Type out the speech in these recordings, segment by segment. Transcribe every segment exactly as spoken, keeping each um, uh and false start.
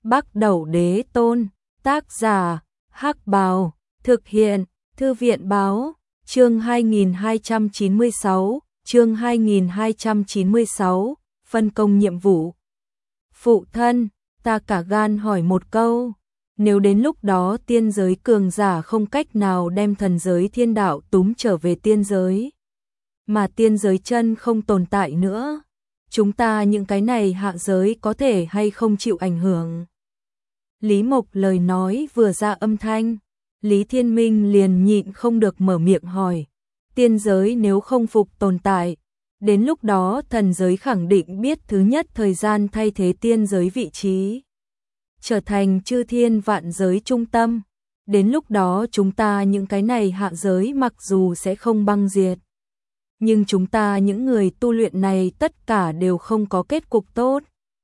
Bắc Đẩu Đế Tôn, tác giả, Hắc Bào, thực hiện, Thư viện Báo, chương hai nghìn hai trăm chín mươi sáu, chương hai nghìn hai trăm chín mươi sáu, phân công nhiệm vụ. Phụ thân, ta cả gan hỏi một câu, nếu đến lúc đó tiên giới cường giả không cách nào đem thần giới thiên đạo túm trở về tiên giới, mà tiên giới chân không tồn tại nữa, chúng ta những cái này hạ giới có thể hay không chịu ảnh hưởng? Lý Mộc lời nói vừa ra âm thanh, Lý Thiên Minh liền nhịn không được mở miệng hỏi, tiên giới nếu không phục tồn tại, đến lúc đó thần giới khẳng định biết thứ nhất thời gian thay thế tiên giới vị trí, trở thành chư thiên vạn giới trung tâm, đến lúc đó chúng ta những cái này hạ giới mặc dù sẽ không băng diệt, nhưng chúng ta những người tu luyện này tất cả đều không có kết cục tốt.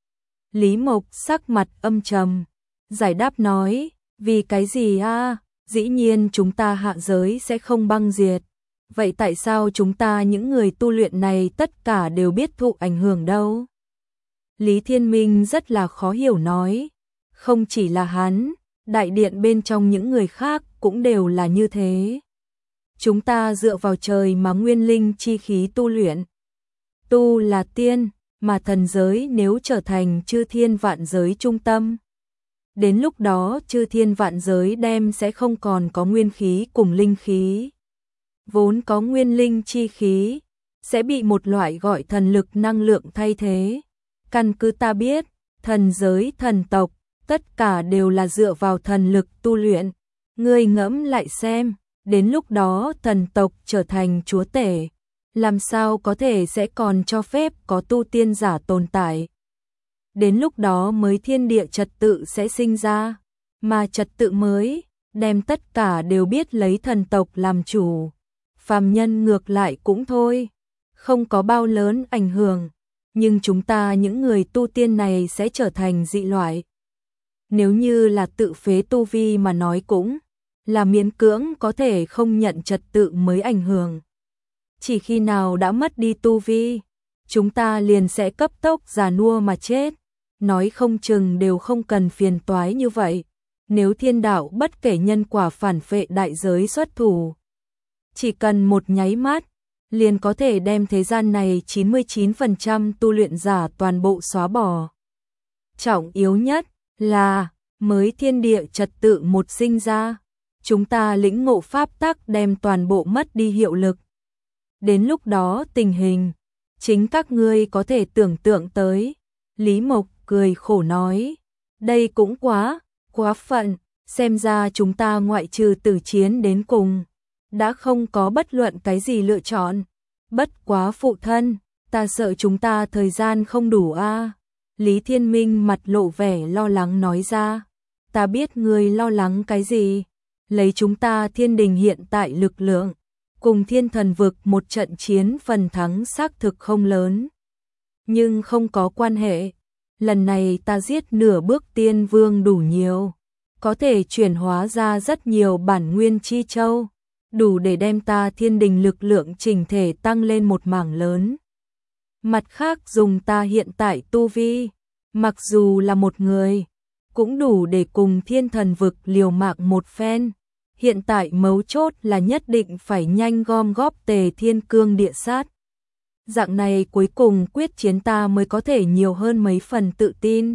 Lý Mộc sắc mặt âm trầm, giải đáp nói, vì cái gì a? Dĩ nhiên chúng ta hạ giới sẽ không băng diệt. Vậy tại sao chúng ta những người tu luyện này tất cả đều biết thụ ảnh hưởng đâu? Lý Thiên Minh rất là khó hiểu nói, không chỉ là hắn, đại điện bên trong những người khác cũng đều là như thế. Chúng ta dựa vào trời mà nguyên linh chi khí tu luyện. Tu là tiên, mà thần giới nếu trở thành chư thiên vạn giới trung tâm, đến lúc đó chư thiên vạn giới đem sẽ không còn có nguyên khí cùng linh khí. Vốn có nguyên linh chi khí, sẽ bị một loại gọi thần lực năng lượng thay thế. Căn cứ ta biết, thần giới thần tộc, tất cả đều là dựa vào thần lực tu luyện. Ngươi ngẫm lại xem, đến lúc đó thần tộc trở thành chúa tể, làm sao có thể sẽ còn cho phép có tu tiên giả tồn tại. Đến lúc đó mới thiên địa trật tự sẽ sinh ra, mà trật tự mới, đem tất cả đều biết lấy thần tộc làm chủ. Phàm nhân ngược lại cũng thôi, không có bao lớn ảnh hưởng, nhưng chúng ta những người tu tiên này sẽ trở thành dị loại. Nếu như là tự phế tu vi mà nói cũng là miễn cưỡng có thể không nhận trật tự mới ảnh hưởng. Chỉ khi nào đã mất đi tu vi, chúng ta liền sẽ cấp tốc già nua mà chết. Nói không chừng đều không cần phiền toái như vậy. Nếu thiên đạo bất kể nhân quả phản phệ đại giới xuất thủ, chỉ cần một nháy mắt, liền có thể đem thế gian này chín mươi chín phần trăm tu luyện giả toàn bộ xóa bỏ. Trọng yếu nhất là mới thiên địa trật tự một sinh ra, chúng ta lĩnh ngộ pháp tắc đem toàn bộ mất đi hiệu lực. Đến lúc đó tình hình, chính các ngươi có thể tưởng tượng tới. Lý Mộc cười khổ nói, đây cũng quá, quá phận, xem ra chúng ta ngoại trừ tử chiến đến cùng, đã không có bất luận cái gì lựa chọn. Bất quá phụ thân, ta sợ chúng ta thời gian không đủ a. Lý Thiên Minh mặt lộ vẻ lo lắng nói ra, ta biết ngươi lo lắng cái gì, lấy chúng ta thiên đình hiện tại lực lượng, cùng thiên thần vực một trận chiến phần thắng xác thực không lớn. Nhưng không có quan hệ, lần này ta giết nửa bước tiên vương đủ nhiều, có thể chuyển hóa ra rất nhiều bản nguyên chi châu, đủ để đem ta thiên đình lực lượng chỉnh thể tăng lên một mảng lớn. Mặt khác dùng ta hiện tại tu vi, mặc dù là một người, cũng đủ để cùng thiên thần vực liều mạng một phen. Hiện tại mấu chốt là nhất định phải nhanh gom góp tề thiên cương địa sát. Dạng này cuối cùng quyết chiến ta mới có thể nhiều hơn mấy phần tự tin.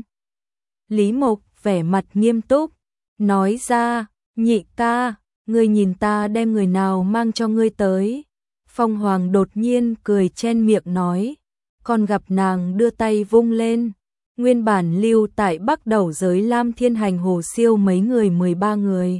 Lý Mộc vẻ mặt nghiêm túc, nói ra, nhị ca, ngươi nhìn ta đem người nào mang cho ngươi tới. Phong Hoàng đột nhiên cười chen miệng nói, còn gặp nàng đưa tay vung lên. Nguyên bản lưu tại Bắc Đẩu giới Lam Thiên Hành Hồ Siêu mấy người mười ba người.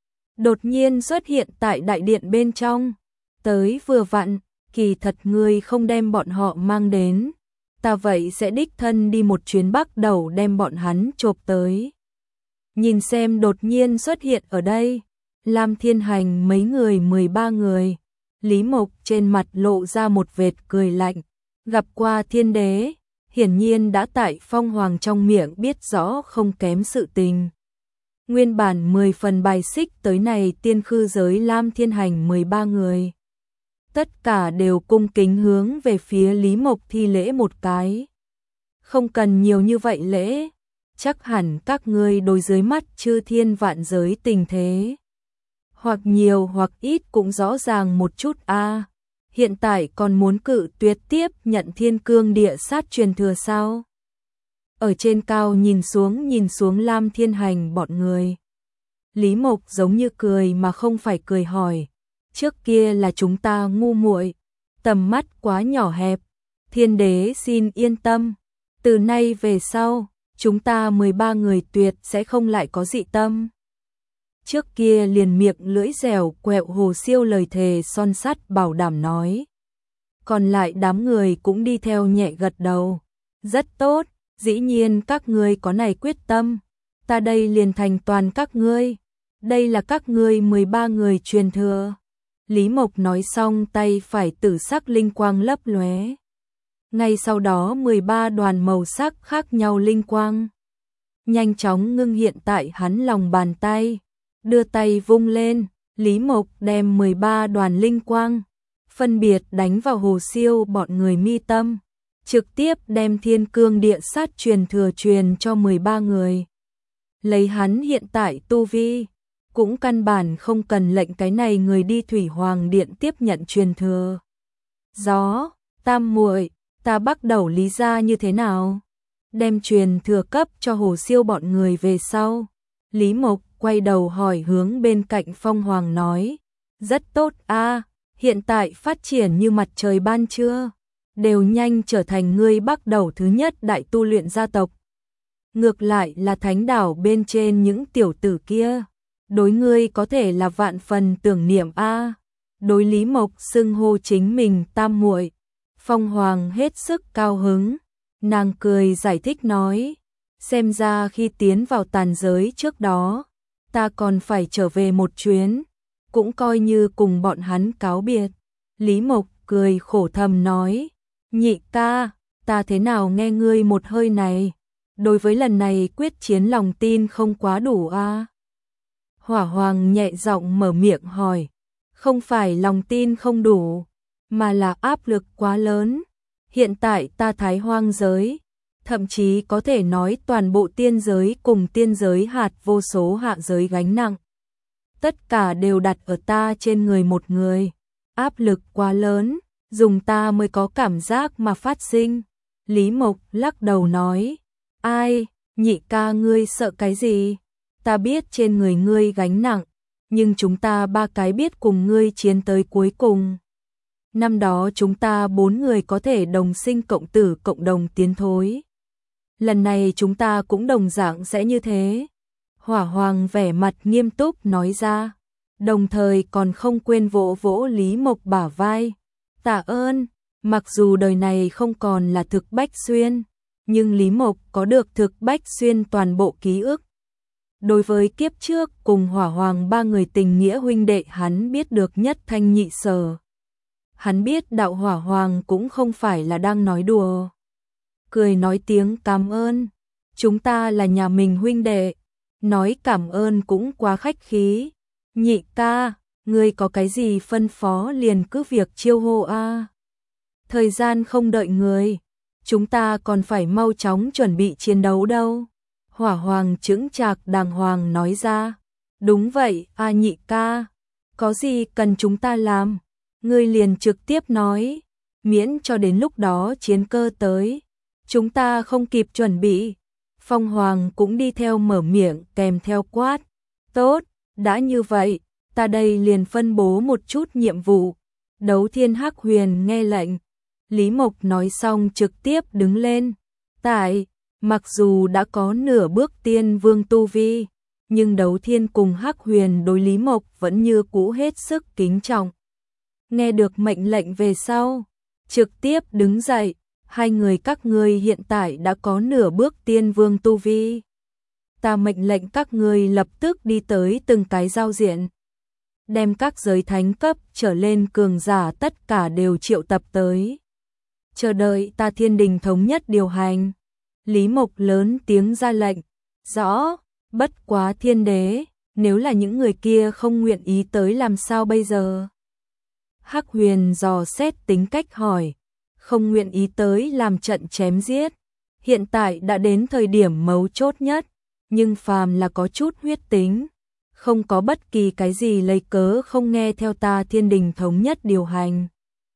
Đột nhiên xuất hiện tại đại điện bên trong, tới vừa vặn, kỳ thật ngươi không đem bọn họ mang đến, ta vậy sẽ đích thân đi một chuyến Bắc Đẩu đem bọn hắn chộp tới. Nhìn xem đột nhiên xuất hiện ở đây, Lam Thiên Hành mấy người mười ba người, Lý Mộc trên mặt lộ ra một vệt cười lạnh, gặp qua thiên đế, hiển nhiên đã tại Phong Hoàng trong miệng biết rõ không kém sự tình. Nguyên bản mười phần bài xích tới này tiên khư giới Lam Thiên Hành mười ba người. Tất cả đều cung kính hướng về phía Lý Mộc thi lễ một cái. Không cần nhiều như vậy lễ, chắc hẳn các ngươi đối dưới mắt chư thiên vạn giới tình thế. Hoặc nhiều hoặc ít cũng rõ ràng một chút a. Hiện tại còn muốn cự tuyệt tiếp nhận thiên cương địa sát truyền thừa sao? Ở trên cao nhìn xuống nhìn xuống Lam Thiên Hành bọn người. Lý Mộc giống như cười mà không phải cười hỏi. Trước kia là chúng ta ngu muội, tầm mắt quá nhỏ hẹp. Thiên đế xin yên tâm. Từ nay về sau, chúng ta mười ba người tuyệt sẽ không lại có dị tâm. Trước kia liền miệng lưỡi dẻo quẹo Hồ Siêu lời thề son sắt bảo đảm nói. Còn lại đám người cũng đi theo nhẹ gật đầu. Rất tốt, dĩ nhiên các ngươi có này quyết tâm. Ta đây liền thành toàn các ngươi. Đây là các ngươi mười ba người truyền thừa. Lý Mộc nói xong tay phải tử sắc linh quang lấp lóe. Ngay sau đó mười ba đoàn màu sắc khác nhau linh quang nhanh chóng ngưng hiện tại hắn lòng bàn tay. Đưa tay vung lên, Lý Mộc đem mười ba đoàn linh quang phân biệt đánh vào Hồ Siêu bọn người mi tâm, trực tiếp đem thiên cương địa sát truyền thừa truyền cho mười ba người. Lấy hắn hiện tại tu vi, cũng căn bản không cần lệnh cái này người đi Thủy Hoàng Điện tiếp nhận truyền thừa. Gió, Tam muội, ta bắt đầu lý ra như thế nào? Đem truyền thừa cấp cho Hồ Siêu bọn người về sau. Lý Mộc quay đầu hỏi hướng bên cạnh Phong Hoàng nói. Rất tốt a, hiện tại phát triển như mặt trời ban trưa, đều nhanh trở thành ngươi bắt đầu thứ nhất đại tu luyện gia tộc. Ngược lại là thánh đảo bên trên những tiểu tử kia, đối ngươi có thể là vạn phần tưởng niệm a. Đối Lý Mộc xưng hô chính mình tam muội, Phong Hoàng hết sức cao hứng, nàng cười giải thích nói, xem ra khi tiến vào tàn giới trước đó, ta còn phải trở về một chuyến, cũng coi như cùng bọn hắn cáo biệt. Lý Mộc cười khổ thầm nói, nhị ca, ta thế nào nghe ngươi một hơi này, đối với lần này quyết chiến lòng tin không quá đủ a. Hỏa Hoàng nhẹ giọng mở miệng hỏi, không phải lòng tin không đủ, mà là áp lực quá lớn. Hiện tại ta Thái Hoang giới, thậm chí có thể nói toàn bộ tiên giới cùng tiên giới hạt vô số hạ giới gánh nặng. Tất cả đều đặt ở ta trên người một người, áp lực quá lớn, dùng ta mới có cảm giác mà phát sinh. Lý Mộc lắc đầu nói, ai, nhị ca ngươi sợ cái gì? Ta biết trên người ngươi gánh nặng, nhưng chúng ta ba cái biết cùng ngươi chiến tới cuối cùng. Năm đó chúng ta bốn người có thể đồng sinh cộng tử cộng đồng tiến thối. Lần này chúng ta cũng đồng dạng sẽ như thế. Hỏa Hoàng vẻ mặt nghiêm túc nói ra, đồng thời còn không quên vỗ vỗ Lý Mộc bả vai. Tạ ơn, mặc dù đời này không còn là thực Bách Xuyên, nhưng Lý Mộc có được thực Bách Xuyên toàn bộ ký ức. Đối với kiếp trước cùng Hỏa Hoàng ba người tình nghĩa huynh đệ hắn biết được nhất thanh nhị sở. Hắn biết đạo Hỏa Hoàng cũng không phải là đang nói đùa. Cười nói tiếng cảm ơn, chúng ta là nhà mình huynh đệ, nói cảm ơn cũng quá khách khí. Nhị ca, ngươi có cái gì phân phó liền cứ việc chiêu hô a. Thời gian không đợi người, chúng ta còn phải mau chóng chuẩn bị chiến đấu đâu. Hỏa Hoàng chững chạc đàng hoàng nói ra, đúng vậy a nhị ca, có gì cần chúng ta làm, ngươi liền trực tiếp nói, miễn cho đến lúc đó chiến cơ tới, chúng ta không kịp chuẩn bị. Phong Hoàng cũng đi theo mở miệng kèm theo quát, tốt, đã như vậy, ta đây liền phân bố một chút nhiệm vụ. Đấu Thiên Hắc Huyền nghe lệnh, Lý Mộc nói xong trực tiếp đứng lên, tại mặc dù đã có nửa bước tiên vương tu vi, nhưng Đấu Thiên cùng Hắc Huyền đối Lý Mộc vẫn như cũ hết sức kính trọng. Nghe được mệnh lệnh về sau, trực tiếp đứng dậy, hai người các ngươi hiện tại đã có nửa bước tiên vương tu vi. Ta mệnh lệnh các ngươi lập tức đi tới từng cái giao diện, đem các giới thánh cấp trở lên cường giả tất cả đều triệu tập tới. Chờ đợi ta Thiên Đình thống nhất điều hành. Lý Mộc lớn tiếng ra lệnh, rõ, bất quá thiên đế, nếu là những người kia không nguyện ý tới làm sao bây giờ? Hắc Huyền dò xét tính cách hỏi, không nguyện ý tới làm trận chém giết, hiện tại đã đến thời điểm mấu chốt nhất, nhưng phàm là có chút huyết tính, không có bất kỳ cái gì lấy cớ không nghe theo ta thiên đình thống nhất điều hành.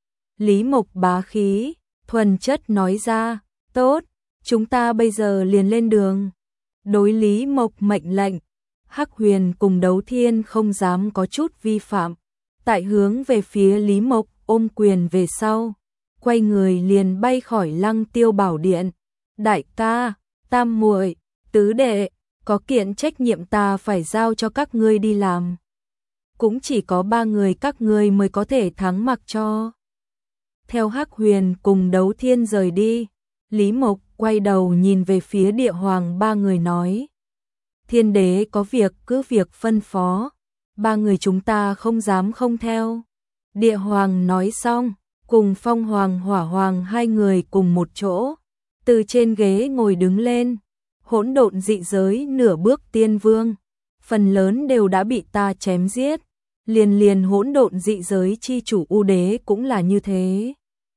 Lý Mộc bá khí, thuần chất nói ra, tốt, chúng ta bây giờ liền lên đường. Đối Lý Mộc mệnh lệnh, Hắc Huyền cùng Đấu Thiên không dám có chút vi phạm, tại hướng về phía Lý Mộc ôm quyền về sau, quay người liền bay khỏi Lăng Tiêu Bảo Điện. Đại ca, tam muội, tứ đệ, có kiện trách nhiệm ta phải giao cho các ngươi đi làm. Cũng chỉ có ba người các ngươi mới có thể thắng mặc cho. Theo Hắc Huyền cùng Đấu Thiên rời đi, Lý Mộc quay đầu nhìn về phía Địa Hoàng ba người nói. Thiên đế có việc cứ việc phân phó, ba người chúng ta không dám không theo. Địa Hoàng nói xong, cùng Phong Hoàng Hỏa Hoàng hai người cùng một chỗ, từ trên ghế ngồi đứng lên. Hỗn độn dị giới nửa bước tiên vương, phần lớn đều đã bị ta chém giết, liền liền hỗn độn dị giới chi chủ U Đế cũng là như thế.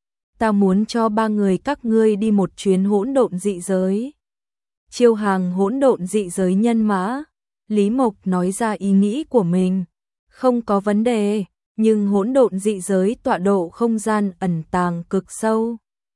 Ta muốn cho ba người các ngươi đi một chuyến hỗn độn dị giới. Chiêu hàng hỗn độn dị giới nhân mã, Lý Mộc nói ra ý nghĩ của mình, không có vấn đề, nhưng hỗn độn dị giới tọa độ không gian ẩn tàng cực sâu.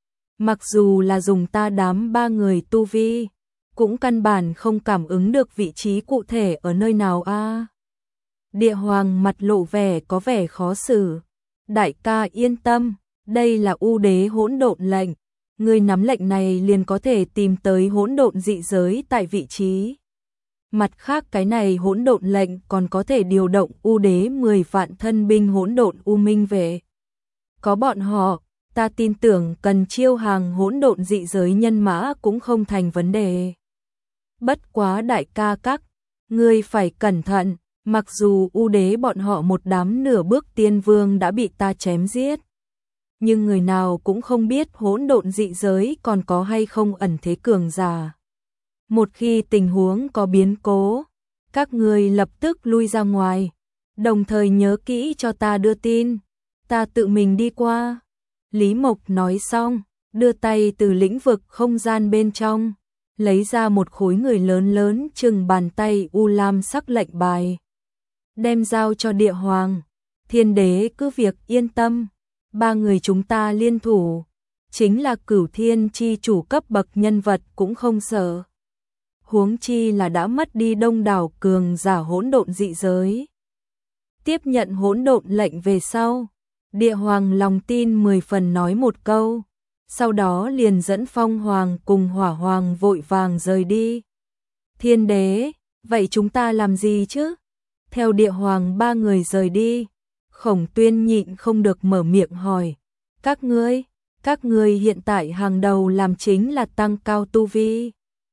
Mặc dù là dùng ta đám ba người tu vi, cũng căn bản không cảm ứng được vị trí cụ thể ở nơi nào a. À. Địa Hoàng mặt lộ vẻ có vẻ khó xử. Đại ca yên tâm, đây là U Đế hỗn độn lệnh, ngươi nắm lệnh này liền có thể tìm tới hỗn độn dị giới tại vị trí. Mặt khác cái này hỗn độn lệnh còn có thể điều động U Đế mười vạn thân binh hỗn độn U Minh về. Có bọn họ, ta tin tưởng cần chiêu hàng hỗn độn dị giới nhân mã cũng không thành vấn đề. Bất quá đại ca các, ngươi phải cẩn thận, mặc dù U Đế bọn họ một đám nửa bước tiên vương đã bị ta chém giết, nhưng người nào cũng không biết hỗn độn dị giới còn có hay không ẩn thế cường giả. Một khi tình huống có biến cố, các ngươi lập tức lui ra ngoài, đồng thời nhớ kỹ cho ta đưa tin, ta tự mình đi qua. Lý Mộc nói xong, đưa tay từ lĩnh vực không gian bên trong, lấy ra một khối người lớn lớn chừng bàn tay u lam sắc lệnh bài, đem giao cho Địa Hoàng. Thiên đế cứ việc yên tâm, ba người chúng ta liên thủ, chính là cửu thiên chi chủ cấp bậc nhân vật cũng không sợ. Huống chi là đã mất đi đông đảo cường giả hỗn độn dị giới. Tiếp nhận hỗn độn lệnh về sau, Địa Hoàng lòng tin mười phần nói một câu, sau đó liền dẫn Phong Hoàng cùng Hỏa Hoàng vội vàng rời đi. Thiên đế, vậy chúng ta làm gì chứ? Theo Địa Hoàng ba người rời đi, Khổng Tuyên nhịn không được mở miệng hỏi, các ngươi, các ngươi hiện tại hàng đầu làm chính là tăng cao tu vi.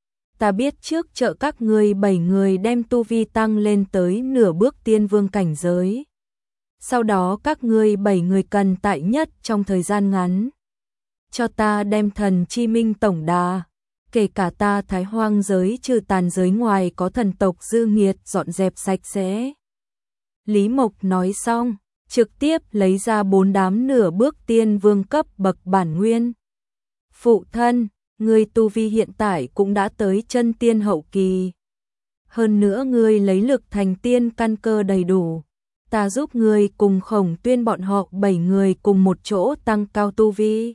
Ta biết trước trợ các ngươi bảy người đem tu vi tăng lên tới nửa bước tiên vương cảnh giới. Sau đó các ngươi bảy người cần tại nhất trong thời gian ngắn cho ta đem thần chi minh tổng đà, kể cả ta Thái Hoang giới trừ tàn giới ngoài có thần tộc dư nghiệt dọn dẹp sạch sẽ. Lý Mộc nói xong, trực tiếp lấy ra bốn đám nửa bước tiên vương cấp bậc bản nguyên. Phụ thân, ngươi tu vi hiện tại cũng đã tới chân tiên hậu kỳ. Hơn nữa ngươi lấy lực thành tiên căn cơ đầy đủ. Ta giúp ngươi cùng Khổng Tuyên bọn họ bảy người cùng một chỗ tăng cao tu vi.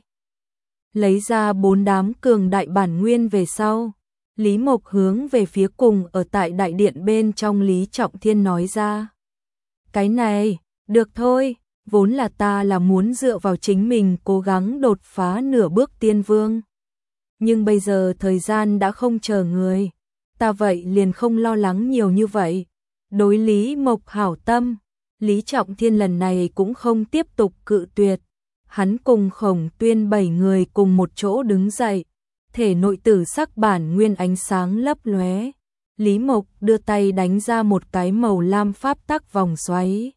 Lấy ra bốn đám cường đại bản nguyên về sau, Lý Mộc hướng về phía cùng ở tại đại điện bên trong Lý Trọng Thiên nói ra. Cái này, được thôi, vốn là ta là muốn dựa vào chính mình cố gắng đột phá nửa bước tiên vương. Nhưng bây giờ thời gian đã không chờ người, ta vậy liền không lo lắng nhiều như vậy. Đối Lý Mộc hảo tâm, Lý Trọng Thiên lần này cũng không tiếp tục cự tuyệt. Hắn cùng Khổng Tuyên bảy người cùng một chỗ đứng dậy, thể nội tử sắc bản nguyên ánh sáng lấp lóe. Lý Mộc đưa tay đánh ra một cái màu lam pháp tắc vòng xoáy,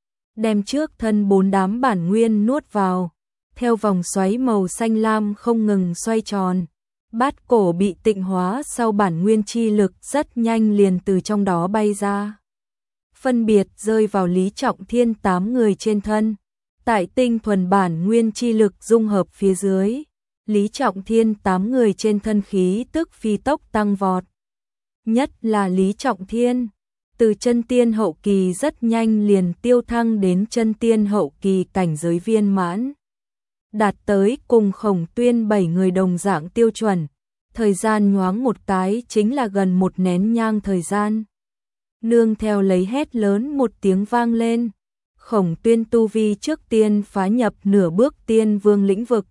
đem trước thân bốn đám bản nguyên nuốt vào. Theo vòng xoáy màu xanh lam không ngừng xoay tròn, bát cổ bị tịnh hóa sau bản nguyên chi lực rất nhanh liền từ trong đó bay ra, phân biệt rơi vào Lý Trọng Thiên tám người trên thân. Tại tinh thuần bản nguyên chi lực dung hợp phía dưới, Lý Trọng Thiên tám người trên thân khí tức phi tốc tăng vọt. Nhất là Lý Trọng Thiên, từ chân tiên hậu kỳ rất nhanh liền tiêu thăng đến chân tiên hậu kỳ cảnh giới viên mãn. Đạt tới cùng Khổng Tuyên bảy người đồng dạng tiêu chuẩn, thời gian nhoáng một cái chính là gần một nén nhang thời gian. Nương theo lấy hét lớn một tiếng vang lên, Khổng Tuyên tu vi trước tiên phá nhập nửa bước tiên vương lĩnh vực.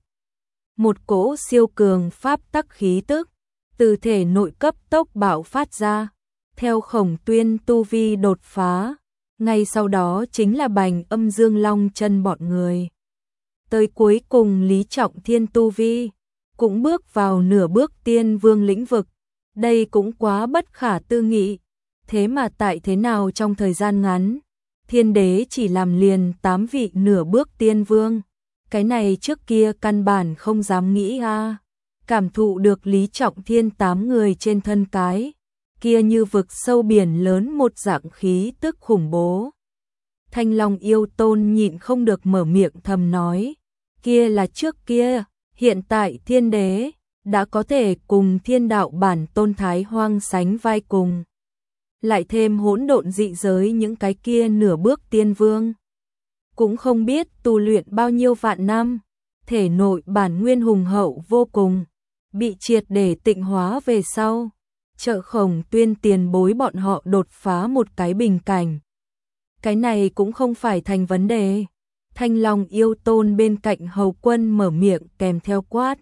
Một cỗ siêu cường pháp tắc khí tức từ thể nội cấp tốc bạo phát ra. Theo Khổng Tuyên tu vi đột phá, ngay sau đó chính là Bành Âm Dương Long Chân bọn người. Tới cuối cùng Lý Trọng Thiên tu vi cũng bước vào nửa bước tiên vương lĩnh vực. Đây cũng quá bất khả tư nghị. Thế mà tại thế nào trong thời gian ngắn, Thiên Đế chỉ làm liền tám vị nửa bước tiên vương. Cái này trước kia căn bản không dám nghĩ a. À. Cảm thụ được Lý Trọng Thiên tám người trên thân cái kia như vực sâu biển lớn một dạng khí tức khủng bố. Thanh Long Yêu Tôn nhịn không được mở miệng thầm nói, kia là trước kia, hiện tại Thiên Đế đã có thể cùng Thiên Đạo bản tôn Thái Hoang sánh vai cùng. Lại thêm hỗn độn dị giới những cái kia nửa bước tiên vương. Cũng không biết tu luyện bao nhiêu vạn năm, thể nội bản nguyên hùng hậu vô cùng, bị triệt để tịnh hóa về sau. Trợ Khổng Tuyên tiền bối bọn họ đột phá một cái bình cảnh. Cái này cũng không phải thành vấn đề. Thanh Long Yêu Tôn bên cạnh hầu quân mở miệng kèm theo quát.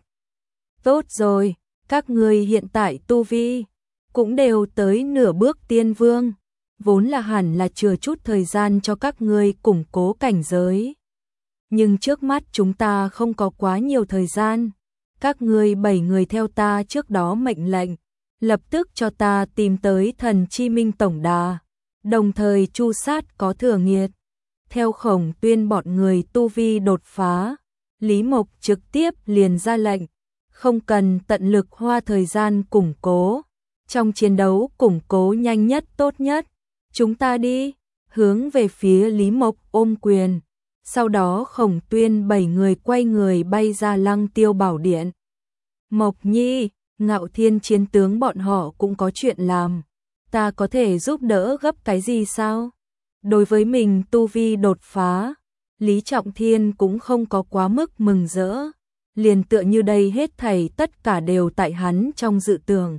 Tốt rồi, các người hiện tại tu vi cũng đều tới nửa bước tiên vương, vốn là hẳn là chừa chút thời gian cho các ngươi củng cố cảnh giới. Nhưng trước mắt chúng ta không có quá nhiều thời gian. Các ngươi bảy người theo ta trước đó mệnh lệnh, lập tức cho ta tìm tới Thần Chi Minh tổng đà, đồng thời chu sát có thừa nghiệt. Theo Khổng Tuyên bọn người tu vi đột phá, Lý Mộc trực tiếp liền ra lệnh, không cần tận lực hoa thời gian củng cố. Trong chiến đấu củng cố nhanh nhất tốt nhất, chúng ta đi, hướng về phía Lý Mộc ôm quyền. Sau đó Khổng Tuyên bảy người quay người bay ra Lăng Tiêu Bảo Điện. Mộc Nhi, Ngạo Thiên chiến tướng bọn họ cũng có chuyện làm, ta có thể giúp đỡ gấp cái gì sao? Đối với mình tu vi đột phá, Lý Trọng Thiên cũng không có quá mức mừng rỡ, liền tựa như đây hết thảy tất cả đều tại hắn trong dự tưởng.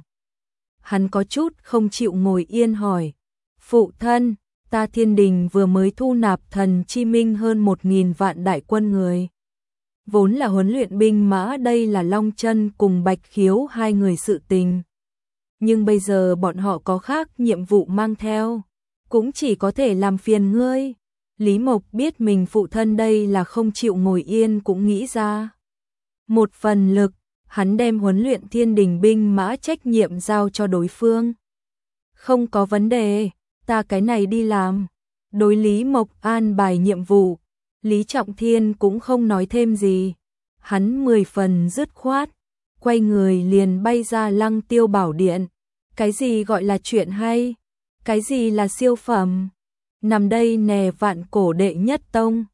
Hắn có chút không chịu ngồi yên hỏi, phụ thân, ta Thiên Đình vừa mới thu nạp Thần Chi Minh hơn một nghìn vạn đại quân người. Vốn là huấn luyện binh mã, đây là Long Chân cùng Bạch Khiếu hai người sự tình. Nhưng bây giờ bọn họ có khác nhiệm vụ mang theo, cũng chỉ có thể làm phiền ngươi. Lý Mộc biết mình phụ thân đây là không chịu ngồi yên cũng nghĩ ra một phần lực, hắn đem huấn luyện Thiên Đình binh mã trách nhiệm giao cho đối phương. Không có vấn đề, ta cái này đi làm. Đối Lý Mộc an bài nhiệm vụ, Lý Trọng Thiên cũng không nói thêm gì. Hắn mười phần dứt khoát, quay người liền bay ra Lăng Tiêu Bảo Điện. Cái gì gọi là chuyện hay? Cái gì là siêu phẩm? Nằm đây nè, vạn cổ đệ nhất tông,